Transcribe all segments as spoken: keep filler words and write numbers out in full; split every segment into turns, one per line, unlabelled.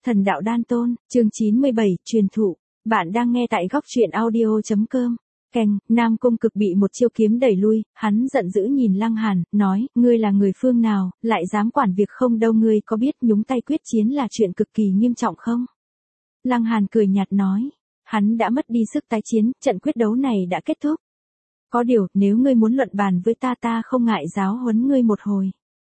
Thần đạo đan tôn, chương chín mươi bảy, truyền thụ. Bạn đang nghe tại góc truyện audio chấm com. Kèng, Nam Cung Cực bị một chiêu kiếm đẩy lui, hắn giận dữ nhìn Lăng Hàn, nói, ngươi là người phương nào, lại dám quản việc không đâu, ngươi có biết nhúng tay quyết chiến là chuyện cực kỳ nghiêm trọng không? Lăng Hàn cười nhạt nói, hắn đã mất đi sức tái chiến, trận quyết đấu này đã kết thúc. Có điều, nếu ngươi muốn luận bàn với ta ta không ngại giáo huấn ngươi một hồi.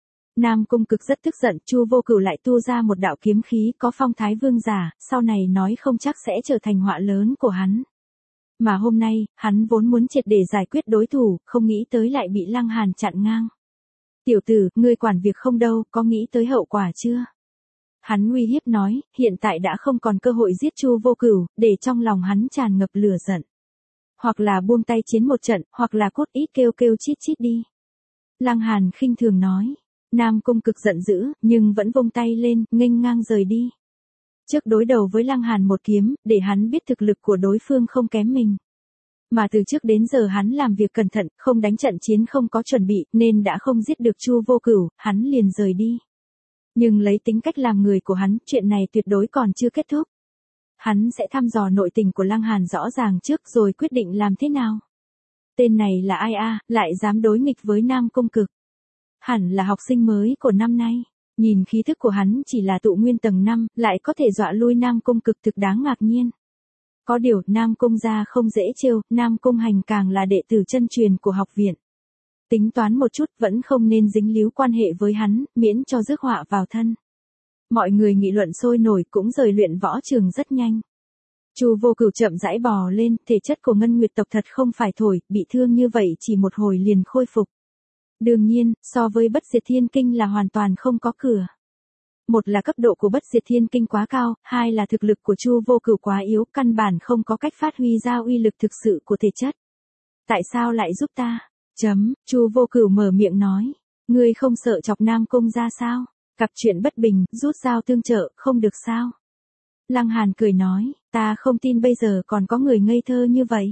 Nam Cung Cực rất tức giận, Chu Vô Cửu lại tu ra một đạo kiếm khí có phong thái vương giả, sau này nói không chắc sẽ trở thành họa lớn của hắn. Mà hôm nay, hắn vốn muốn triệt để giải quyết đối thủ, không nghĩ tới lại bị Lăng Hàn chặn ngang. Tiểu tử, ngươi quản việc không đâu, có nghĩ tới hậu quả chưa? Hắn uy hiếp nói, hiện tại đã không còn cơ hội giết Chu Vô Cửu, để trong lòng hắn tràn ngập lửa giận. Hoặc là buông tay chiến một trận, hoặc là cốt ít kêu kêu chít chít đi. Lăng Hàn khinh thường nói. Nam Cung Cực giận dữ, nhưng vẫn vung tay lên, nghênh ngang rời đi. Trước đối đầu với Lăng Hàn một kiếm, để hắn biết thực lực của đối phương không kém mình. Mà từ trước đến giờ hắn làm việc cẩn thận, không đánh trận chiến không có chuẩn bị, nên đã không giết được Chu Vô Cửu, hắn liền rời đi. Nhưng lấy tính cách làm người của hắn, chuyện này tuyệt đối còn chưa kết thúc. Hắn sẽ thăm dò nội tình của Lăng Hàn rõ ràng trước rồi quyết định làm thế nào. Tên này là ai a, lại dám đối nghịch với Nam Cung Cực. Hẳn là học sinh mới của năm nay, nhìn khí thức của hắn chỉ là tụ nguyên tầng năm, lại có thể dọa lui Nam Cung Cực thực đáng ngạc nhiên. Có điều, Nam Cung gia không dễ trêu, Nam Cung Hành càng là đệ tử chân truyền của học viện. Tính toán một chút vẫn không nên dính líu quan hệ với hắn, miễn cho rước họa vào thân. Mọi người nghị luận sôi nổi cũng rời luyện võ trường rất nhanh. Chu Vô Cửu chậm rãi bò lên, thể chất của Ngân Nguyệt tộc thật không phải thổi, bị thương như vậy chỉ một hồi liền khôi phục. Đương nhiên, so với Bất Diệt Thiên Kinh là hoàn toàn không có cửa. Một là cấp độ của Bất Diệt Thiên Kinh quá cao, hai là thực lực của Chu Vô Cửu quá yếu, căn bản không có cách phát huy ra uy lực thực sự của thể chất. Tại sao lại giúp ta? Chấm, Chu Vô Cửu mở miệng nói, ngươi không sợ chọc Nam Cung ra sao? Gặp chuyện bất bình, rút dao tương trợ, không được sao? Lăng Hàn cười nói, ta không tin bây giờ còn có người ngây thơ như vậy.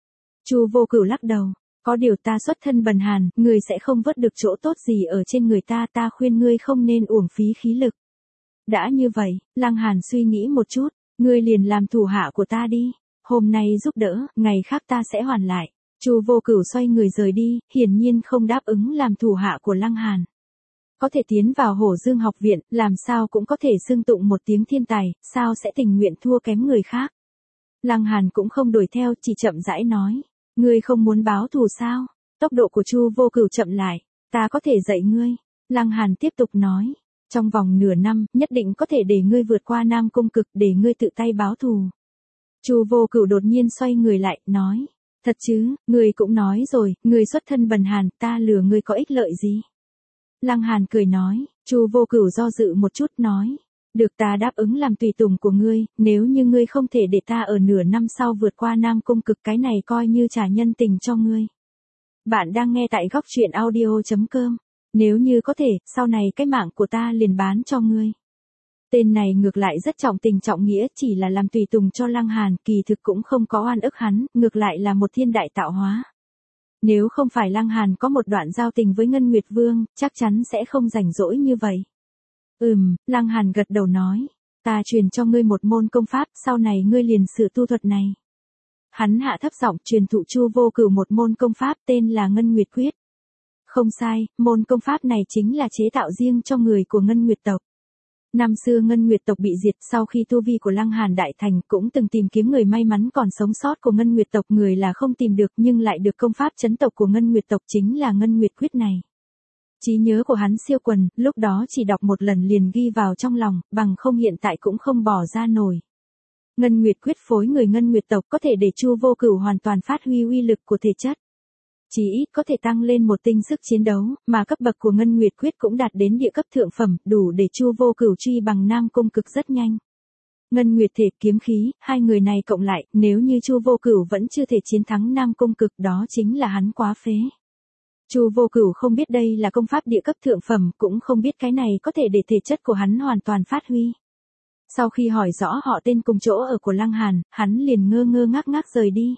Chu Vô Cửu lắc đầu. Có điều ta xuất thân bần hàn, người sẽ không vớt được chỗ tốt gì ở trên người ta, ta khuyên ngươi không nên uổng phí khí lực. Đã như vậy, Lăng Hàn suy nghĩ một chút, ngươi liền làm thủ hạ của ta đi, hôm nay giúp đỡ, ngày khác ta sẽ hoàn lại. Chu Vô Cửu xoay người rời đi, hiển nhiên không đáp ứng làm thủ hạ của Lăng Hàn. Có thể tiến vào Hổ Dương học viện, làm sao cũng có thể xưng tụng một tiếng thiên tài, sao sẽ tình nguyện thua kém người khác. Lăng Hàn cũng không đuổi theo, chỉ chậm rãi nói. Ngươi không muốn báo thù sao? Tốc độ của Chu Vô Cửu chậm lại, ta có thể dạy ngươi. Lăng Hàn tiếp tục nói, trong vòng nửa năm, nhất định có thể để ngươi vượt qua Nam Cung Cực, để ngươi tự tay báo thù. Chu Vô Cửu đột nhiên xoay người lại, nói, thật chứ, ngươi cũng nói rồi, ngươi xuất thân bần hàn, ta lừa ngươi có ích lợi gì? Lăng Hàn cười nói, Chu Vô Cửu do dự một chút nói, được ta đáp ứng làm tùy tùng của ngươi, nếu như ngươi không thể để ta ở nửa năm sau vượt qua Nam Cung Cực, cái này coi như trả nhân tình cho ngươi. Bạn đang nghe tại góc truyện audio chấm com. Nếu như có thể, sau này cái mạng của ta liền bán cho ngươi. Tên này ngược lại rất trọng tình trọng nghĩa, chỉ là làm tùy tùng cho Lăng Hàn, kỳ thực cũng không có oan ức hắn, ngược lại là một thiên đại tạo hóa. Nếu không phải Lăng Hàn có một đoạn giao tình với Ngân Nguyệt Vương, chắc chắn sẽ không rảnh rỗi như vậy. Ừm, Lăng Hàn gật đầu nói, ta truyền cho ngươi một môn công pháp, sau này ngươi liền sử tu thuật này. Hắn hạ thấp giọng truyền thụ Chu Vô Cửu một môn công pháp tên là Ngân Nguyệt Quyết. Không sai, môn công pháp này chính là chế tạo riêng cho người của Ngân Nguyệt tộc. Năm xưa Ngân Nguyệt tộc bị diệt, sau khi tu vi của Lăng Hàn đại thành cũng từng tìm kiếm người may mắn còn sống sót của Ngân Nguyệt tộc, người là không tìm được nhưng lại được công pháp chấn tộc của Ngân Nguyệt tộc chính là Ngân Nguyệt Quyết này. Trí nhớ của hắn siêu quần, lúc đó chỉ đọc một lần liền ghi vào trong lòng, bằng không hiện tại cũng không bỏ ra nổi. Ngân Nguyệt Quyết phối người Ngân Nguyệt tộc có thể để Chu Vô Cửu hoàn toàn phát huy uy lực của thể chất. Chỉ ít có thể tăng lên một tinh sức chiến đấu, mà cấp bậc của Ngân Nguyệt Quyết cũng đạt đến địa cấp thượng phẩm, đủ để Chu Vô Cửu truy bằng Nam Cung Cực rất nhanh. Ngân Nguyệt thể kiếm khí, hai người này cộng lại, nếu như Chu Vô Cửu vẫn chưa thể chiến thắng Nam Cung Cực, đó chính là hắn quá phế. Chu Vô Cửu không biết đây là công pháp địa cấp thượng phẩm, cũng không biết cái này có thể để thể chất của hắn hoàn toàn phát huy. Sau khi hỏi rõ họ tên cùng chỗ ở của Lăng Hàn, hắn liền ngơ ngơ ngác ngác rời đi.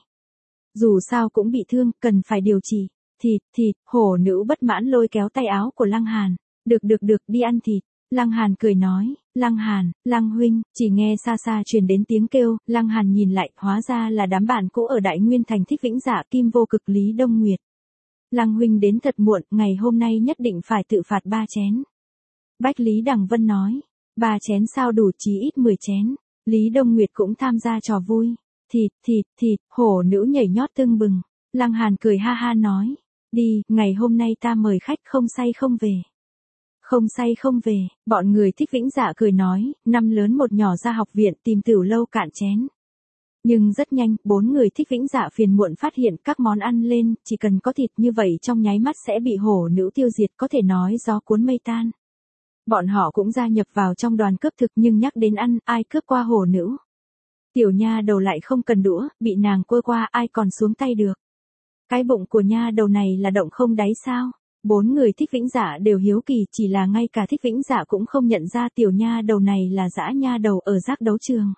Dù sao cũng bị thương, cần phải điều trị. Thịt, thịt, hổ nữ bất mãn lôi kéo tay áo của Lăng Hàn. Được được được, đi ăn thịt. Lăng Hàn cười nói, Lăng Hàn, Lăng huynh, chỉ nghe xa xa truyền đến tiếng kêu, Lăng Hàn nhìn lại, hóa ra là đám bạn cũ ở Đại Nguyên Thành Thích Vĩnh Dạ, Kim Vô Cực, Lý Đông Nguyệt. Lăng huynh đến thật muộn, ngày hôm nay nhất định phải tự phạt ba chén. Bách Lý Đằng Vân nói, ba chén sao đủ, chí ít mười chén. Lý Đông Nguyệt cũng tham gia trò vui. Thịt, thịt, thịt, hổ nữ nhảy nhót tưng bừng. Lăng Hàn cười ha ha nói, đi, ngày hôm nay ta mời khách, không say không về. Không say không về, bọn người Thích Vĩnh Dạ cười nói, năm lớn một nhỏ ra học viện tìm tiểu lâu cạn chén. Nhưng rất nhanh, bốn người Thích Vĩnh Dạ phiền muộn phát hiện các món ăn lên, chỉ cần có thịt như vậy trong nháy mắt sẽ bị hổ nữ tiêu diệt, có thể nói gió cuốn mây tan. Bọn họ cũng gia nhập vào trong đoàn cướp thực, nhưng nhắc đến ăn, ai cướp qua hổ nữ. Tiểu nha đầu lại không cần đũa, bị nàng cua qua, ai còn xuống tay được. Cái bụng của nha đầu này là động không đáy sao? Bốn người Thích Vĩnh Dạ đều hiếu kỳ, chỉ là ngay cả Thích Vĩnh Dạ cũng không nhận ra tiểu nha đầu này là dã nha đầu ở giác đấu trường.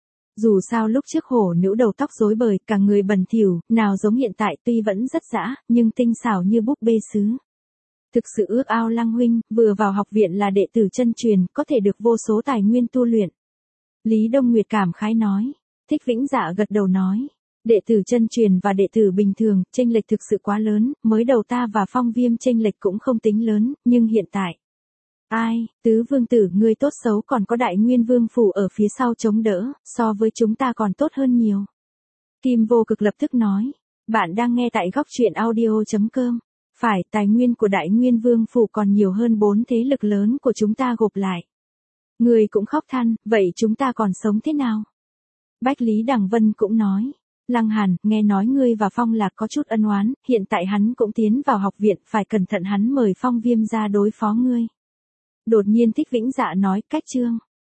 Dù sao lúc trước hổ nữ đầu tóc rối bời, cả người bẩn thỉu, nào giống hiện tại, tuy vẫn rất dã, nhưng tinh xảo như búp bê sứ. Thực sự ước ao Lăng huynh, vừa vào học viện là đệ tử chân truyền, có thể được vô số tài nguyên tu luyện. Lý Đông Nguyệt cảm khái nói. Thích Vĩnh Dạ gật đầu nói. Đệ tử chân truyền và đệ tử bình thường, chênh lệch thực sự quá lớn, mới đầu ta và Phong Viêm chênh lệch cũng không tính lớn, nhưng hiện tại. Ai, tứ vương tử ngươi tốt xấu còn có Đại Nguyên Vương phủ ở phía sau chống đỡ, so với chúng ta còn tốt hơn nhiều. Kim Vô Cực lập tức nói. Bạn đang nghe tại góc truyện audio chấm com. Phải, tài nguyên của Đại Nguyên Vương phủ còn nhiều hơn bốn thế lực lớn của chúng ta gộp lại. Người cũng khóc than, vậy chúng ta còn sống thế nào? Bách Lý Đằng Vân cũng nói. Lăng Hàn, nghe nói ngươi và Phong Lạc có chút ân oán, hiện tại hắn cũng tiến vào học viện, phải cẩn thận hắn mời Phong Viêm ra đối phó ngươi. Đột nhiên Thích Vĩnh Dạ nói, cách chương.